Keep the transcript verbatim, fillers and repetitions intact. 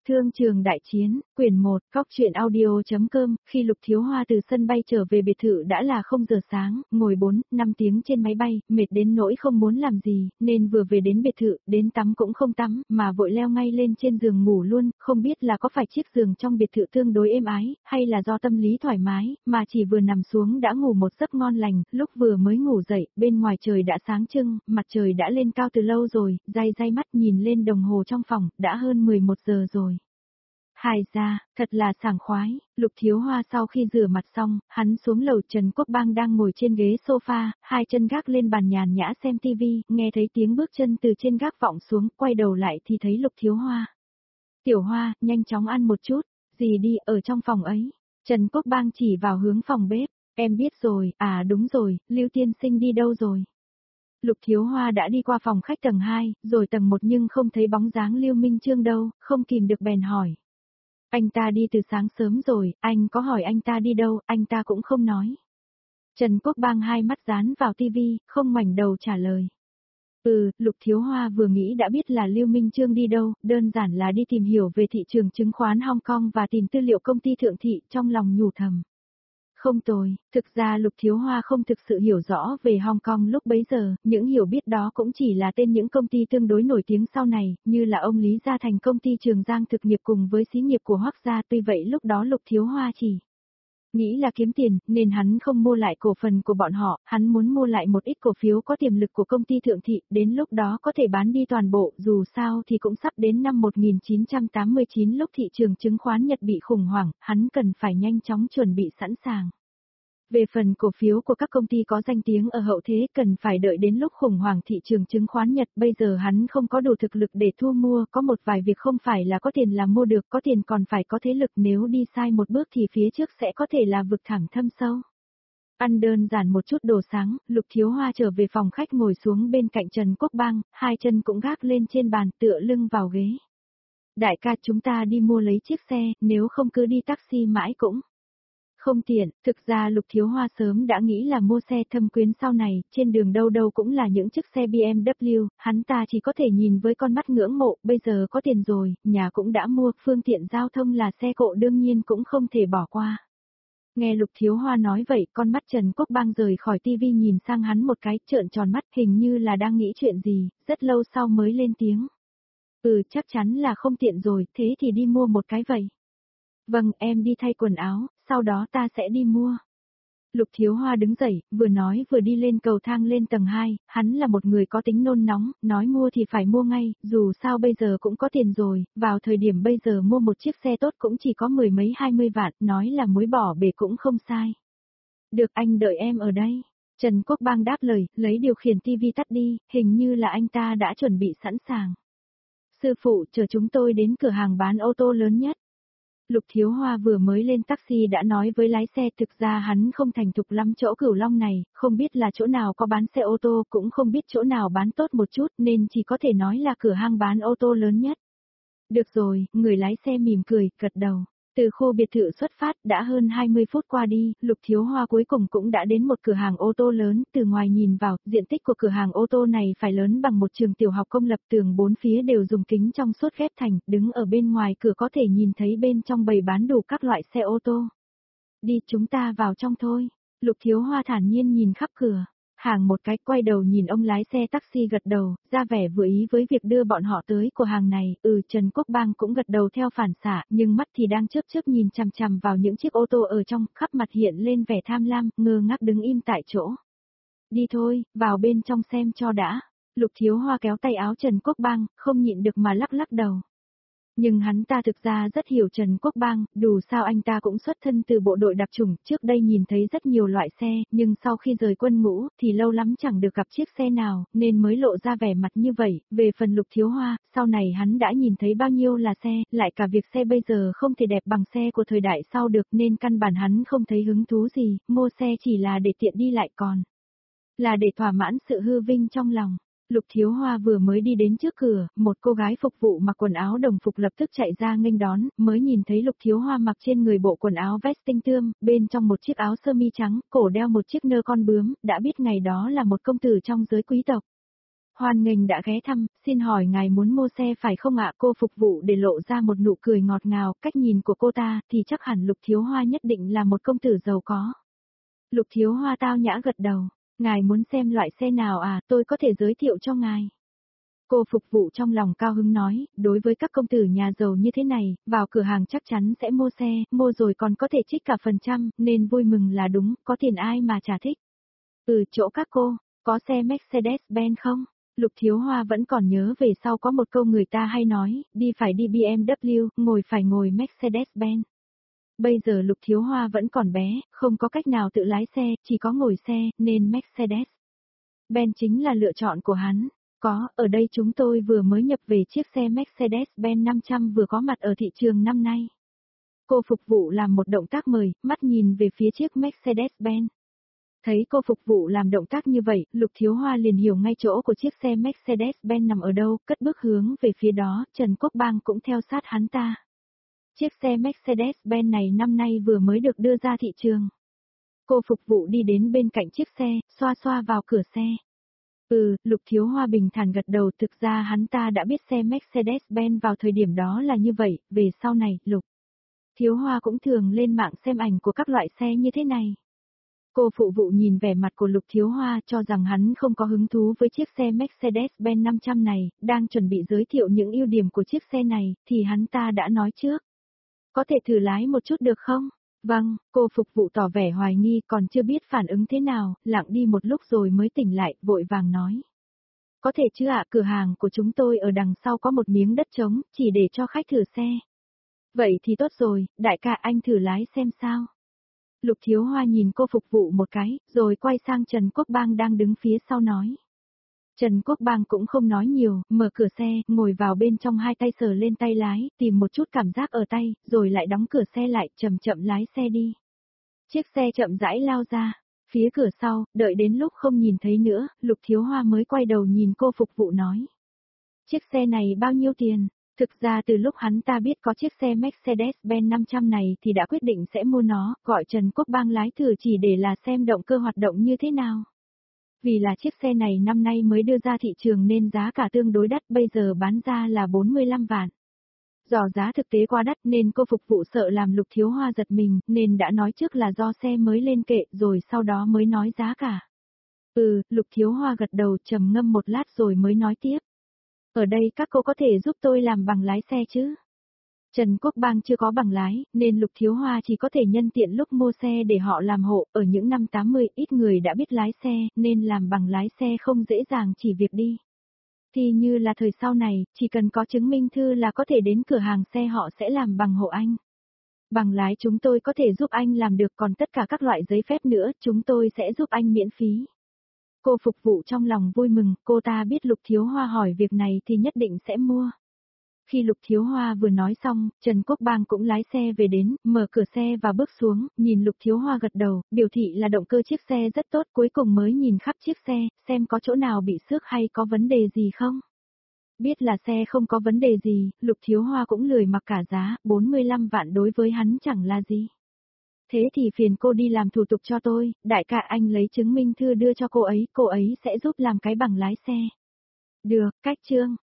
Thương trường đại chiến, quyển một, Cóc truyện audio.com, khi Lục Thiếu Hoa từ sân bay trở về biệt thự đã là không giờ sáng, ngồi bốn, năm tiếng trên máy bay, mệt đến nỗi không muốn làm gì, nên vừa về đến biệt thự, đến tắm cũng không tắm, mà vội leo ngay lên trên giường ngủ luôn, không biết là có phải chiếc giường trong biệt thự tương đối êm ái, hay là do tâm lý thoải mái, mà chỉ vừa nằm xuống đã ngủ một giấc ngon lành, lúc vừa mới ngủ dậy, bên ngoài trời đã sáng trưng, mặt trời đã lên cao từ lâu rồi, day day mắt nhìn lên đồng hồ trong phòng, đã hơn mười một giờ rồi. Hài ra, thật là sảng khoái, Lục Thiếu Hoa sau khi rửa mặt xong, hắn xuống lầu. Trần Quốc Bang đang ngồi trên ghế sofa, hai chân gác lên bàn nhàn nhã xem tivi, nghe thấy tiếng bước chân từ trên gác vọng xuống, quay đầu lại thì thấy Lục Thiếu Hoa. Tiểu Hoa, nhanh chóng ăn một chút, gì đi, ở trong phòng ấy. Trần Quốc Bang chỉ vào hướng phòng bếp, em biết rồi, à đúng rồi, Lưu Tiên Sinh đi đâu rồi? Lục Thiếu Hoa đã đi qua phòng khách tầng hai, rồi tầng một nhưng không thấy bóng dáng Lưu Minh Chương đâu, không kìm được bèn hỏi. Anh ta đi từ sáng sớm rồi, anh có hỏi anh ta đi đâu, anh ta cũng không nói. Trần Quốc Bang hai mắt dán vào tivi, không ngoảnh đầu trả lời. Ừ, Lục Thiếu Hoa vừa nghĩ đã biết là Lưu Minh Chương đi đâu, đơn giản là đi tìm hiểu về thị trường chứng khoán Hong Kong và tìm tư liệu công ty thượng thị, trong lòng nhủ thầm. Không tồi, thực ra Lục Thiếu Hoa không thực sự hiểu rõ về Hong Kong lúc bấy giờ, những hiểu biết đó cũng chỉ là tên những công ty tương đối nổi tiếng sau này, như là ông Lý Gia Thành công ty Trường Giang thực nghiệp cùng với xí nghiệp của Hoắc Gia. Tuy vậy lúc đó Lục Thiếu Hoa chỉ nghĩ là kiếm tiền, nên hắn không mua lại cổ phần của bọn họ, hắn muốn mua lại một ít cổ phiếu có tiềm lực của công ty thượng thị, đến lúc đó có thể bán đi toàn bộ, dù sao thì cũng sắp đến năm một nghìn chín trăm tám mươi chín lúc thị trường chứng khoán Nhật bị khủng hoảng, hắn cần phải nhanh chóng chuẩn bị sẵn sàng. Về phần cổ phiếu của các công ty có danh tiếng ở hậu thế cần phải đợi đến lúc khủng hoảng thị trường chứng khoán Nhật, bây giờ hắn không có đủ thực lực để thu mua, có một vài việc không phải là có tiền là mua được, có tiền còn phải có thế lực, nếu đi sai một bước thì phía trước sẽ có thể là vực thẳm thâm sâu. Ăn đơn giản một chút đồ sáng, Lục Thiếu Hoa trở về phòng khách ngồi xuống bên cạnh Trần Quốc Bang, hai chân cũng gác lên trên bàn tựa lưng vào ghế. Đại ca, chúng ta đi mua lấy chiếc xe, nếu không cứ đi taxi mãi cũng không tiện. Thực ra Lục Thiếu Hoa sớm đã nghĩ là mua xe thâm quyến sau này, trên đường đâu đâu cũng là những chiếc xe bê em vê, hắn ta chỉ có thể nhìn với con mắt ngưỡng mộ, bây giờ có tiền rồi, nhà cũng đã mua, phương tiện giao thông là xe cộ đương nhiên cũng không thể bỏ qua. Nghe Lục Thiếu Hoa nói vậy, con mắt Trần Quốc Bang rời khỏi tivi nhìn sang hắn một cái, trợn tròn mắt, hình như là đang nghĩ chuyện gì, rất lâu sau mới lên tiếng. Ừ, chắc chắn là không tiện rồi, thế thì đi mua một cái vậy. Vâng, em đi thay quần áo, sau đó ta sẽ đi mua. Lục Thiếu Hoa đứng dậy, vừa nói vừa đi lên cầu thang lên tầng hai, hắn là một người có tính nôn nóng, nói mua thì phải mua ngay, dù sao bây giờ cũng có tiền rồi, vào thời điểm bây giờ mua một chiếc xe tốt cũng chỉ có mười mấy hai mươi vạn, nói là muối bỏ bể cũng không sai. Được, anh đợi em ở đây. Trần Quốc Bang đáp lời, lấy điều khiển tivi tắt đi, hình như là anh ta đã chuẩn bị sẵn sàng. Sư phụ, chờ chúng tôi đến cửa hàng bán ô tô lớn nhất. Lục Thiếu Hoa vừa mới lên taxi đã nói với lái xe, thực ra hắn không thành thục lắm chỗ Cửu Long này, không biết là chỗ nào có bán xe ô tô, cũng không biết chỗ nào bán tốt một chút, nên chỉ có thể nói là cửa hàng bán ô tô lớn nhất. Được rồi, người lái xe mỉm cười, gật đầu. Từ khu biệt thự xuất phát đã hơn hai mươi phút qua đi, Lục Thiếu Hoa cuối cùng cũng đã đến một cửa hàng ô tô lớn, từ ngoài nhìn vào, diện tích của cửa hàng ô tô này phải lớn bằng một trường tiểu học công lập, tường bốn phía đều dùng kính trong suốt ghép thành, đứng ở bên ngoài cửa có thể nhìn thấy bên trong bày bán đủ các loại xe ô tô. Đi, chúng ta vào trong thôi. Lục Thiếu Hoa thản nhiên nhìn khắp cửa. Hàng một cái, quay đầu nhìn ông lái xe taxi gật đầu, ra vẻ vừa ý với việc đưa bọn họ tới của hàng này. Ừ, Trần Quốc Bang cũng gật đầu theo phản xạ, nhưng mắt thì đang chớp chớp nhìn chằm chằm vào những chiếc ô tô ở trong, khắp mặt hiện lên vẻ tham lam, ngơ ngác đứng im tại chỗ. Đi thôi, vào bên trong xem cho đã. Lục Thiếu Hoa kéo tay áo Trần Quốc Bang, không nhịn được mà lắc lắc đầu. Nhưng hắn ta thực ra rất hiểu Trần Quốc Bang, dù sao anh ta cũng xuất thân từ bộ đội đặc chủng, trước đây nhìn thấy rất nhiều loại xe, nhưng sau khi rời quân ngũ, thì lâu lắm chẳng được gặp chiếc xe nào, nên mới lộ ra vẻ mặt như vậy. Về phần Lục Thiếu Hoa, sau này hắn đã nhìn thấy bao nhiêu là xe, lại cả việc xe bây giờ không thể đẹp bằng xe của thời đại sau được, nên căn bản hắn không thấy hứng thú gì, mua xe chỉ là để tiện đi lại còn là để thỏa mãn sự hư vinh trong lòng. Lục Thiếu Hoa vừa mới đi đến trước cửa, một cô gái phục vụ mặc quần áo đồng phục lập tức chạy ra nghênh đón, mới nhìn thấy Lục Thiếu Hoa mặc trên người bộ quần áo vest tinh tươm, bên trong một chiếc áo sơ mi trắng, cổ đeo một chiếc nơ con bướm, đã biết ngày đó là một công tử trong giới quý tộc. Hoan nghênh đã ghé thăm, xin hỏi ngài muốn mua xe phải không ạ? Cô phục vụ để lộ ra một nụ cười ngọt ngào, cách nhìn của cô ta thì chắc hẳn Lục Thiếu Hoa nhất định là một công tử giàu có. Lục Thiếu Hoa tao nhã gật đầu, ngài muốn xem loại xe nào à, tôi có thể giới thiệu cho ngài. Cô phục vụ trong lòng cao hứng nói, đối với các công tử nhà giàu như thế này, vào cửa hàng chắc chắn sẽ mua xe, mua rồi còn có thể trích cả phần trăm, nên vui mừng là đúng, có tiền ai mà chả thích. Ừ, chỗ các cô, có xe Mercedes-Benz không? Lục Thiếu Hoa vẫn còn nhớ về sau có một câu người ta hay nói, đi phải đi bê em vê, ngồi phải ngồi Mercedes-Benz. Bây giờ Lục Thiếu Hoa vẫn còn bé, không có cách nào tự lái xe, chỉ có ngồi xe, nên Mercedes-Benz chính là lựa chọn của hắn. Có, ở đây chúng tôi vừa mới nhập về chiếc xe Mercedes-Benz năm trăm vừa có mặt ở thị trường năm nay. Cô phục vụ làm một động tác mời, mắt nhìn về phía chiếc Mercedes-Benz. Thấy cô phục vụ làm động tác như vậy, Lục Thiếu Hoa liền hiểu ngay chỗ của chiếc xe Mercedes-Benz nằm ở đâu, cất bước hướng về phía đó, Trần Quốc Bang cũng theo sát hắn ta. Chiếc xe Mercedes-Benz này năm nay vừa mới được đưa ra thị trường. Cô phục vụ đi đến bên cạnh chiếc xe, xoa xoa vào cửa xe. Ừ, Lục Thiếu Hoa bình thản gật đầu, thực ra hắn ta đã biết xe Mercedes-Benz vào thời điểm đó là như vậy, về sau này, Lục Thiếu Hoa cũng thường lên mạng xem ảnh của các loại xe như thế này. Cô phụ vụ nhìn vẻ mặt của Lục Thiếu Hoa cho rằng hắn không có hứng thú với chiếc xe Mercedes-Benz năm trăm này, đang chuẩn bị giới thiệu những ưu điểm của chiếc xe này, thì hắn ta đã nói trước. Có thể thử lái một chút được không? Vâng, cô phục vụ tỏ vẻ hoài nghi còn chưa biết phản ứng thế nào, lặng đi một lúc rồi mới tỉnh lại, vội vàng nói. Có thể chứ ạ, cửa hàng của chúng tôi ở đằng sau có một miếng đất trống, chỉ để cho khách thử xe. Vậy thì tốt rồi, đại ca anh thử lái xem sao. Lục Thiếu Hoa nhìn cô phục vụ một cái, rồi quay sang Trần Quốc Bang đang đứng phía sau nói. Trần Quốc Bang cũng không nói nhiều, mở cửa xe, ngồi vào bên trong hai tay sờ lên tay lái, tìm một chút cảm giác ở tay, rồi lại đóng cửa xe lại, chậm chậm lái xe đi. Chiếc xe chậm rãi lao ra, phía cửa sau, đợi đến lúc không nhìn thấy nữa, Lục Thiếu Hoa mới quay đầu nhìn cô phục vụ nói. Chiếc xe này bao nhiêu tiền? Thực ra từ lúc hắn ta biết có chiếc xe Mercedes-Benz năm trăm này thì đã quyết định sẽ mua nó, gọi Trần Quốc Bang lái thử chỉ để là xem động cơ hoạt động như thế nào. Vì là chiếc xe này năm nay mới đưa ra thị trường nên giá cả tương đối đắt, bây giờ bán ra là bốn mươi lăm vạn. Do giá thực tế quá đắt nên cô phục vụ sợ làm Lục Thiếu Hoa giật mình, nên đã nói trước là do xe mới lên kệ rồi sau đó mới nói giá cả. Ừ, Lục Thiếu Hoa gật đầu trầm ngâm một lát rồi mới nói tiếp. Ở đây các cô có thể giúp tôi làm bằng lái xe chứ? Trần Quốc Bang chưa có bằng lái, nên Lục Thiếu Hoa chỉ có thể nhân tiện lúc mua xe để họ làm hộ, ở những năm tám mươi ít người đã biết lái xe, nên làm bằng lái xe không dễ dàng chỉ việc đi. Thì như là thời sau này, chỉ cần có chứng minh thư là có thể đến cửa hàng xe họ sẽ làm bằng hộ anh. Bằng lái chúng tôi có thể giúp anh làm được, còn tất cả các loại giấy phép nữa, chúng tôi sẽ giúp anh miễn phí. Cô phục vụ trong lòng vui mừng, cô ta biết Lục Thiếu Hoa hỏi việc này thì nhất định sẽ mua. Khi Lục Thiếu Hoa vừa nói xong, Trần Quốc Bang cũng lái xe về đến, mở cửa xe và bước xuống, nhìn Lục Thiếu Hoa gật đầu, biểu thị là động cơ chiếc xe rất tốt, cuối cùng mới nhìn khắp chiếc xe, xem có chỗ nào bị xước hay có vấn đề gì không. Biết là xe không có vấn đề gì, Lục Thiếu Hoa cũng lười mặc cả giá, bốn mươi lăm vạn đối với hắn chẳng là gì. Thế thì phiền cô đi làm thủ tục cho tôi, đại ca anh lấy chứng minh thư đưa cho cô ấy, cô ấy sẽ giúp làm cái bằng lái xe. Được, cách chương.